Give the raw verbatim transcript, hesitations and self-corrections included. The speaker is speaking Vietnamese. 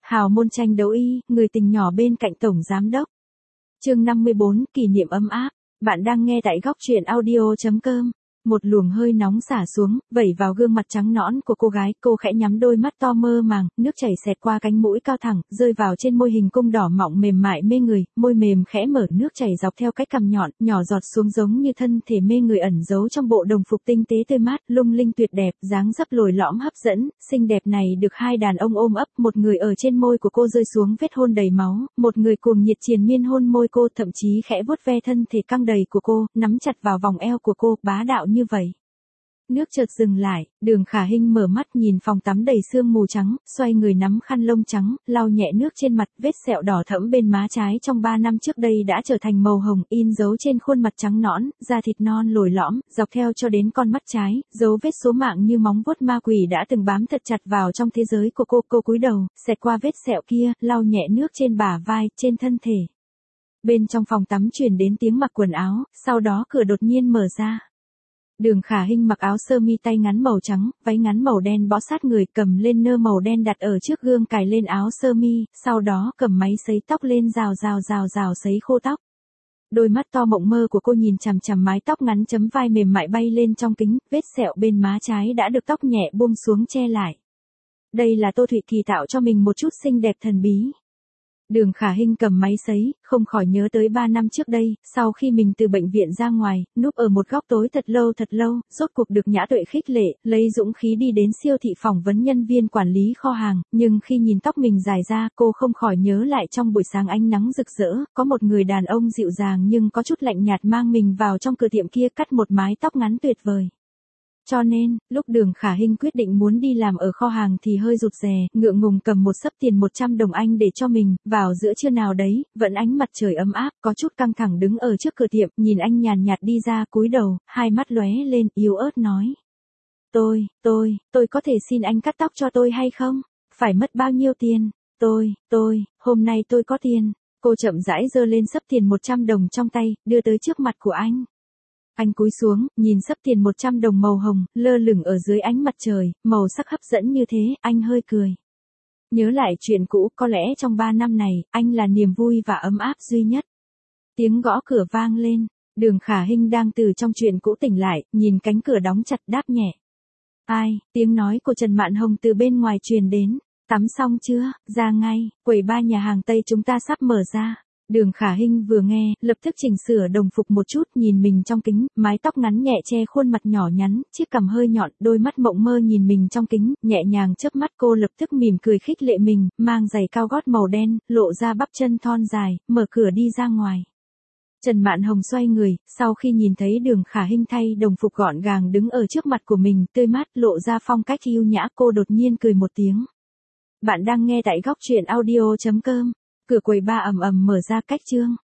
Hào môn tranh đấu y, người tình nhỏ bên cạnh tổng giám đốc. Chương năm mươi bốn, kỷ niệm ấm áp. Bạn đang nghe tại góc truyện audio chấm com. Một luồng hơi nóng xả xuống, vẩy vào gương mặt trắng nõn của cô gái, cô khẽ nhắm đôi mắt to mơ màng, nước chảy xẹt qua cánh mũi cao thẳng, rơi vào trên môi hình cung đỏ mọng mềm mại mê người, môi mềm khẽ mở, nước chảy dọc theo cái cằm nhọn, nhỏ giọt xuống giống như thân thể mê người ẩn giấu trong bộ đồng phục tinh tế tươi mát, lung linh tuyệt đẹp, dáng dấp lồi lõm hấp dẫn, xinh đẹp này được hai đàn ông ôm ấp, một người ở trên môi của cô rơi xuống vết hôn đầy máu, một người cuồng nhiệt triền miên hôn môi cô, thậm chí khẽ vuốt ve thân thể căng đầy của cô, nắm chặt vào vòng eo của cô, bá đạo như vậy. Nước chợt dừng lại, Đường Khả Hinh mở mắt nhìn phòng tắm đầy sương mù trắng, xoay người nắm khăn lông trắng, lau nhẹ nước trên mặt, vết sẹo đỏ thẫm bên má trái trong ba năm trước đây đã trở thành màu hồng, in dấu trên khuôn mặt trắng nõn, da thịt non lồi lõm, dọc theo cho đến con mắt trái, dấu vết số mạng như móng vuốt ma quỷ đã từng bám thật chặt vào trong thế giới của cô, cô cúi đầu, xẹt qua vết sẹo kia, lau nhẹ nước trên bả vai, trên thân thể. Bên trong phòng tắm truyền đến tiếng mặc quần áo, sau đó cửa đột nhiên mở ra. Đường Khả Hinh mặc áo sơ mi tay ngắn màu trắng, váy ngắn màu đen bó sát người, cầm lên nơ màu đen đặt ở trước gương, cài lên áo sơ mi, sau đó cầm máy sấy tóc lên rào rào rào rào sấy khô tóc. Đôi mắt to mộng mơ của cô nhìn chằm chằm mái tóc ngắn chấm vai mềm mại bay lên trong kính, vết sẹo bên má trái đã được tóc nhẹ buông xuống che lại. Đây là Tô Thụy Kỳ tạo cho mình một chút xinh đẹp thần bí. Đường Khả Hinh cầm máy sấy, không khỏi nhớ tới ba năm trước đây, sau khi mình từ bệnh viện ra ngoài, núp ở một góc tối thật lâu thật lâu, rốt cuộc được Nhã Tuệ khích lệ, lấy dũng khí đi đến siêu thị phỏng vấn nhân viên quản lý kho hàng, nhưng khi nhìn tóc mình dài ra, cô không khỏi nhớ lại trong buổi sáng ánh nắng rực rỡ, có một người đàn ông dịu dàng nhưng có chút lạnh nhạt mang mình vào trong cửa tiệm kia cắt một mái tóc ngắn tuyệt vời. Cho nên, lúc Đường Khả Hinh quyết định muốn đi làm ở kho hàng thì hơi rụt rè, ngượng ngùng cầm một xấp tiền một trăm đồng Anh để cho mình, vào giữa trưa nào đấy, vẫn ánh mặt trời ấm áp, có chút căng thẳng đứng ở trước cửa tiệm, nhìn anh nhàn nhạt đi ra, cúi đầu, hai mắt lóe lên, yếu ớt nói. Tôi, tôi, tôi có thể xin anh cắt tóc cho tôi hay không? Phải mất bao nhiêu tiền? Tôi, tôi, hôm nay tôi có tiền. Cô chậm rãi giơ lên xấp tiền một trăm đồng trong tay, đưa tới trước mặt của anh. Anh cúi xuống, nhìn xấp tiền một trăm đồng màu hồng, lơ lửng ở dưới ánh mặt trời, màu sắc hấp dẫn như thế, anh hơi cười. Nhớ lại chuyện cũ, có lẽ trong ba năm này, anh là niềm vui và ấm áp duy nhất. Tiếng gõ cửa vang lên, Đường Khả Hinh đang từ trong chuyện cũ tỉnh lại, nhìn cánh cửa đóng chặt đáp nhẹ. Ai, tiếng nói của Trần Mạn Hồng từ bên ngoài truyền đến. Tắm xong chưa, ra ngay, quầy ba nhà hàng Tây chúng ta sắp mở ra. Đường Khả Hinh vừa nghe, lập tức chỉnh sửa đồng phục một chút, nhìn mình trong kính, mái tóc ngắn nhẹ che khuôn mặt nhỏ nhắn, chiếc cằm hơi nhọn, đôi mắt mộng mơ nhìn mình trong kính, nhẹ nhàng chớp mắt, cô lập tức mỉm cười khích lệ mình, mang giày cao gót màu đen, lộ ra bắp chân thon dài, mở cửa đi ra ngoài. Trần Mạn Hồng xoay người, sau khi nhìn thấy Đường Khả Hinh thay đồng phục gọn gàng đứng ở trước mặt của mình, tươi mát, lộ ra phong cách yêu nhã, cô đột nhiên cười một tiếng. Bạn đang nghe tại góc truyện audio chấm com. Cửa quầy ba ầm ầm mở ra, cách chương.